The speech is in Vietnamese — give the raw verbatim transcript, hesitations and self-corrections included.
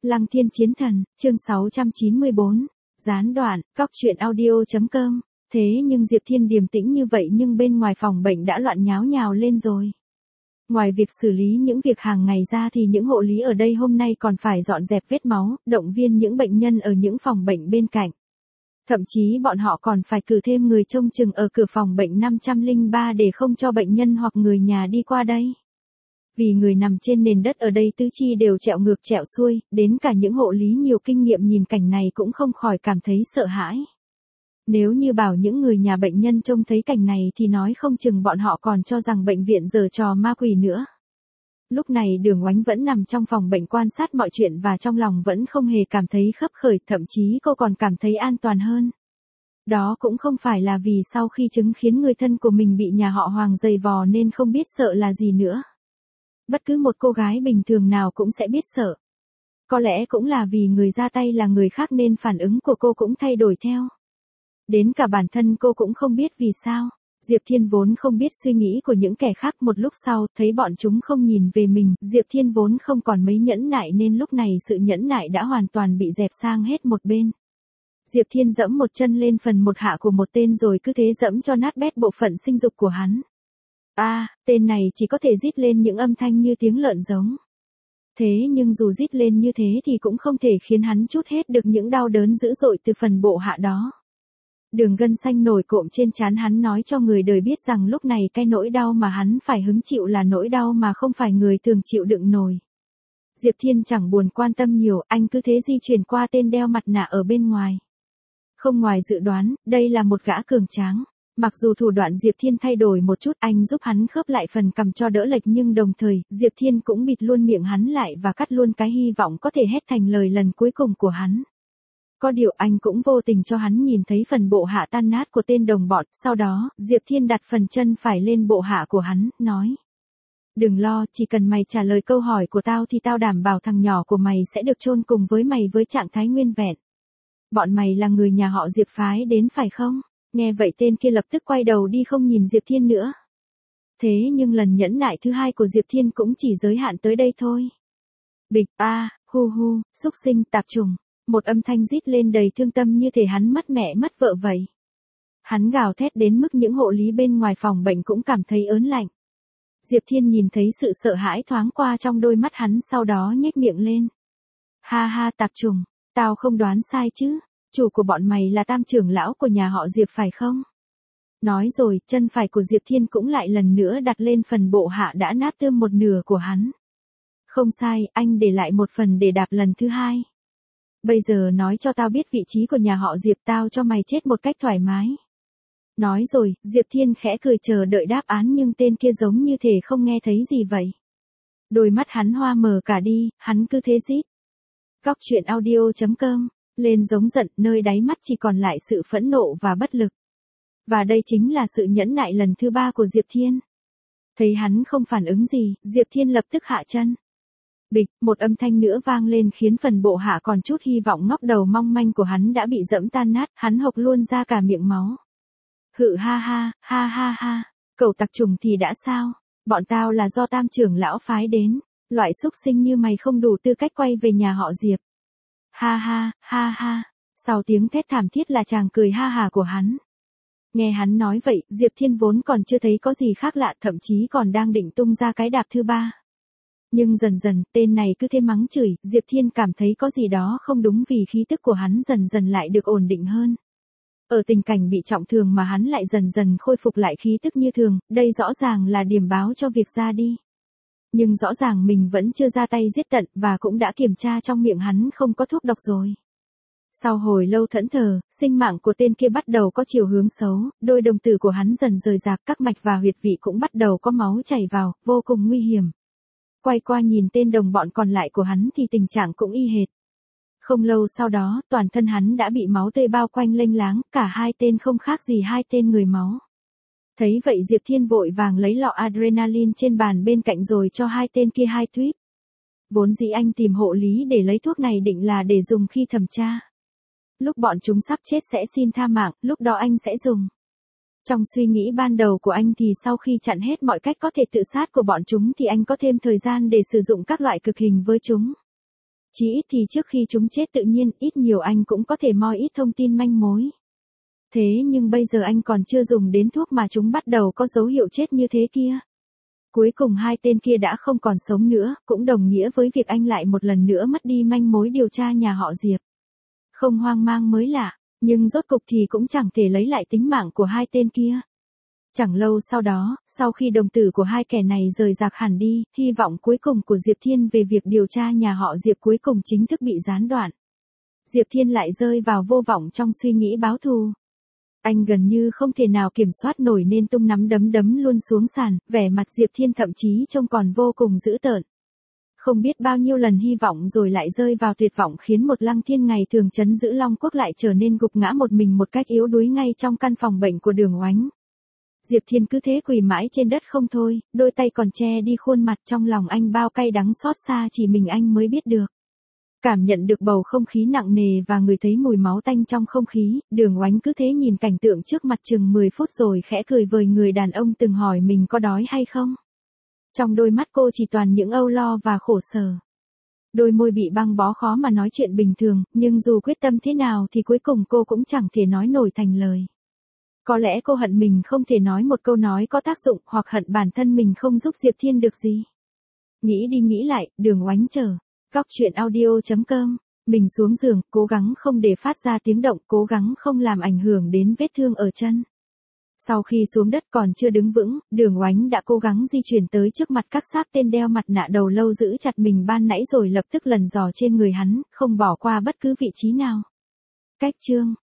Lăng Thiên Chiến Thần, chương sáu trăm chín mươi bốn. Gián đoạn, cóc truyện audio.com. Thế nhưng Diệp Thiên điềm tĩnh như vậy nhưng bên ngoài phòng bệnh đã loạn nháo nhào lên rồi. Ngoài việc xử lý những việc hàng ngày ra thì những hộ lý ở đây hôm nay còn phải dọn dẹp vết máu, động viên những bệnh nhân ở những phòng bệnh bên cạnh. Thậm chí bọn họ còn phải cử thêm người trông chừng ở cửa phòng bệnh năm trăm lẻ ba để không cho bệnh nhân hoặc người nhà đi qua đây. Vì người nằm trên nền đất ở đây tứ chi đều trẹo ngược trẹo xuôi, đến cả những hộ lý nhiều kinh nghiệm nhìn cảnh này cũng không khỏi cảm thấy sợ hãi. Nếu như bảo những người nhà bệnh nhân trông thấy cảnh này thì nói không chừng bọn họ còn cho rằng bệnh viện giở trò ma quỷ nữa. Lúc này Đường Oánh vẫn nằm trong phòng bệnh quan sát mọi chuyện và trong lòng vẫn không hề cảm thấy khấp khởi, thậm chí cô còn cảm thấy an toàn hơn. Đó cũng không phải là vì sau khi chứng kiến người thân của mình bị nhà họ Hoàng giày vò nên không biết sợ là gì nữa. Bất cứ một cô gái bình thường nào cũng sẽ biết sợ. Có lẽ cũng là vì người ra tay là người khác nên phản ứng của cô cũng thay đổi theo. Đến cả bản thân cô cũng không biết vì sao. Diệp Thiên vốn không biết suy nghĩ của những kẻ khác, một lúc sau, thấy bọn chúng không nhìn về mình, Diệp Thiên vốn không còn mấy nhẫn nại nên lúc này sự nhẫn nại đã hoàn toàn bị dẹp sang hết một bên. Diệp Thiên dẫm một chân lên phần một hạ của một tên rồi cứ thế dẫm cho nát bét bộ phận sinh dục của hắn. A, à, tên này chỉ có thể rít lên những âm thanh như tiếng lợn giống. Thế nhưng dù rít lên như thế thì cũng không thể khiến hắn trút hết được những đau đớn dữ dội từ phần bộ hạ đó. Đường gân xanh nổi cộm trên trán hắn nói cho người đời biết rằng lúc này cái nỗi đau mà hắn phải hứng chịu là nỗi đau mà không phải người thường chịu đựng nổi. Diệp Thiên chẳng buồn quan tâm nhiều, anh cứ thế di chuyển qua tên đeo mặt nạ ở bên ngoài. Không ngoài dự đoán, đây là một gã cường tráng. Mặc dù thủ đoạn Diệp Thiên thay đổi một chút, anh giúp hắn khớp lại phần cằm cho đỡ lệch nhưng đồng thời, Diệp Thiên cũng bịt luôn miệng hắn lại và cắt luôn cái hy vọng có thể hét thành lời lần cuối cùng của hắn. Có điều anh cũng vô tình cho hắn nhìn thấy phần bộ hạ tan nát của tên đồng bọn, sau đó, Diệp Thiên đặt phần chân phải lên bộ hạ của hắn, nói. Đừng lo, chỉ cần mày trả lời câu hỏi của tao thì tao đảm bảo thằng nhỏ của mày sẽ được chôn cùng với mày với trạng thái nguyên vẹn. Bọn mày là người nhà họ Diệp phái đến phải không? Nghe vậy tên kia lập tức quay đầu đi không nhìn Diệp Thiên nữa. Thế nhưng lần nhẫn nại thứ hai của Diệp Thiên cũng chỉ giới hạn tới đây thôi. Bịch, a, à, hu hu, xúc sinh, tạp trùng. Một âm thanh rít lên đầy thương tâm như thể hắn mất mẹ mất vợ vậy. Hắn gào thét đến mức những hộ lý bên ngoài phòng bệnh cũng cảm thấy ớn lạnh. Diệp Thiên nhìn thấy sự sợ hãi thoáng qua trong đôi mắt hắn, sau đó nhếch miệng lên. Ha ha, tạp trùng, tao không đoán sai chứ, chủ của bọn mày là tam trưởng lão của nhà họ Diệp phải không? Nói rồi, chân phải của Diệp Thiên cũng lại lần nữa đặt lên phần bộ hạ đã nát tươm một nửa của hắn. Không sai, anh để lại một phần để đạp lần thứ hai. Bây giờ nói cho tao biết vị trí của nhà họ Diệp, tao cho mày chết một cách thoải mái. Nói rồi, Diệp Thiên khẽ cười chờ đợi đáp án nhưng tên kia giống như thể không nghe thấy gì vậy. Đôi mắt hắn hoa mờ cả đi, hắn cứ thế rít. Cóc truyện audio.com, lên giống giận, nơi đáy mắt chỉ còn lại sự phẫn nộ và bất lực. Và đây chính là sự nhẫn nại lần thứ ba của Diệp Thiên. Thấy hắn không phản ứng gì, Diệp Thiên lập tức hạ chân. Bịch, một âm thanh nữa vang lên khiến phần bộ hạ còn chút hy vọng ngóc đầu mong manh của hắn đã bị dẫm tan nát, hắn hộc luôn ra cả miệng máu. Hự ha ha, ha ha ha, cậu tặc trùng thì đã sao, bọn tao là do tam trưởng lão phái đến, loại xúc sinh như mày không đủ tư cách quay về nhà họ Diệp. Ha ha, ha ha, sau tiếng thét thảm thiết là chàng cười ha hà của hắn. Nghe hắn nói vậy, Diệp Thiên vốn còn chưa thấy có gì khác lạ, thậm chí còn đang định tung ra cái đạp thứ ba. Nhưng dần dần, tên này cứ thế mắng chửi, Diệp Thiên cảm thấy có gì đó không đúng vì khí tức của hắn dần dần lại được ổn định hơn. Ở tình cảnh bị trọng thương mà hắn lại dần dần khôi phục lại khí tức như thường, đây rõ ràng là điểm báo cho việc ra đi. Nhưng rõ ràng mình vẫn chưa ra tay giết tận và cũng đã kiểm tra trong miệng hắn không có thuốc độc rồi. Sau hồi lâu thẫn thờ, sinh mạng của tên kia bắt đầu có chiều hướng xấu, đôi đồng tử của hắn dần rời rạc, các mạch và huyệt vị cũng bắt đầu có máu chảy vào, vô cùng nguy hiểm. Quay qua nhìn tên đồng bọn còn lại của hắn thì tình trạng cũng y hệt. Không lâu sau đó, toàn thân hắn đã bị máu tươi bao quanh lênh láng, cả hai tên không khác gì hai tên người máu. Thấy vậy Diệp Thiên vội vàng lấy lọ adrenaline trên bàn bên cạnh rồi cho hai tên kia hai tuýp. Vốn dĩ anh tìm hộ lý để lấy thuốc này định là để dùng khi thẩm tra. Lúc bọn chúng sắp chết sẽ xin tha mạng, lúc đó anh sẽ dùng. Trong suy nghĩ ban đầu của anh thì sau khi chặn hết mọi cách có thể tự sát của bọn chúng thì anh có thêm thời gian để sử dụng các loại cực hình với chúng. Chỉ ít thì trước khi chúng chết tự nhiên, ít nhiều anh cũng có thể moi ít thông tin manh mối. Thế nhưng bây giờ anh còn chưa dùng đến thuốc mà chúng bắt đầu có dấu hiệu chết như thế kia. Cuối cùng hai tên kia đã không còn sống nữa, cũng đồng nghĩa với việc anh lại một lần nữa mất đi manh mối điều tra nhà họ Diệp. Không hoang mang mới lạ, nhưng rốt cục thì cũng chẳng thể lấy lại tính mạng của hai tên kia. Chẳng lâu sau đó, sau khi đồng tử của hai kẻ này rời rạc hẳn đi, hy vọng cuối cùng của Diệp Thiên về việc điều tra nhà họ Diệp cuối cùng chính thức bị gián đoạn. Diệp Thiên lại rơi vào vô vọng trong suy nghĩ báo thù. Anh gần như không thể nào kiểm soát nổi nên tung nắm đấm đấm luôn xuống sàn, vẻ mặt Diệp Thiên thậm chí trông còn vô cùng dữ tợn. Không biết bao nhiêu lần hy vọng rồi lại rơi vào tuyệt vọng khiến một Lăng Thiên ngày thường trấn giữ Long Quốc lại trở nên gục ngã một mình một cách yếu đuối ngay trong căn phòng bệnh của Đường Oánh. Diệp Thiên cứ thế quỳ mãi trên đất không thôi, đôi tay còn che đi khuôn mặt, trong lòng anh bao cay đắng xót xa chỉ mình anh mới biết được. Cảm nhận được bầu không khí nặng nề và ngửi thấy mùi máu tanh trong không khí, Đường Oánh cứ thế nhìn cảnh tượng trước mặt chừng mười phút rồi khẽ cười vời người đàn ông từng hỏi mình có đói hay không. Trong đôi mắt cô chỉ toàn những âu lo và khổ sở. Đôi môi bị băng bó khó mà nói chuyện bình thường, nhưng dù quyết tâm thế nào thì cuối cùng cô cũng chẳng thể nói nổi thành lời. Có lẽ cô hận mình không thể nói một câu nói có tác dụng, hoặc hận bản thân mình không giúp Diệp Thiên được gì. Nghĩ đi nghĩ lại, Đường Oánh chờ. Góc truyện audio chấm com. Mình xuống giường, cố gắng không để phát ra tiếng động, cố gắng không làm ảnh hưởng đến vết thương ở chân. Sau khi xuống đất còn chưa đứng vững, Đường Oánh đã cố gắng di chuyển tới trước mặt các xác tên đeo mặt nạ đầu lâu giữ chặt mình ban nãy rồi lập tức lần dò trên người hắn, không bỏ qua bất cứ vị trí nào. Cách chương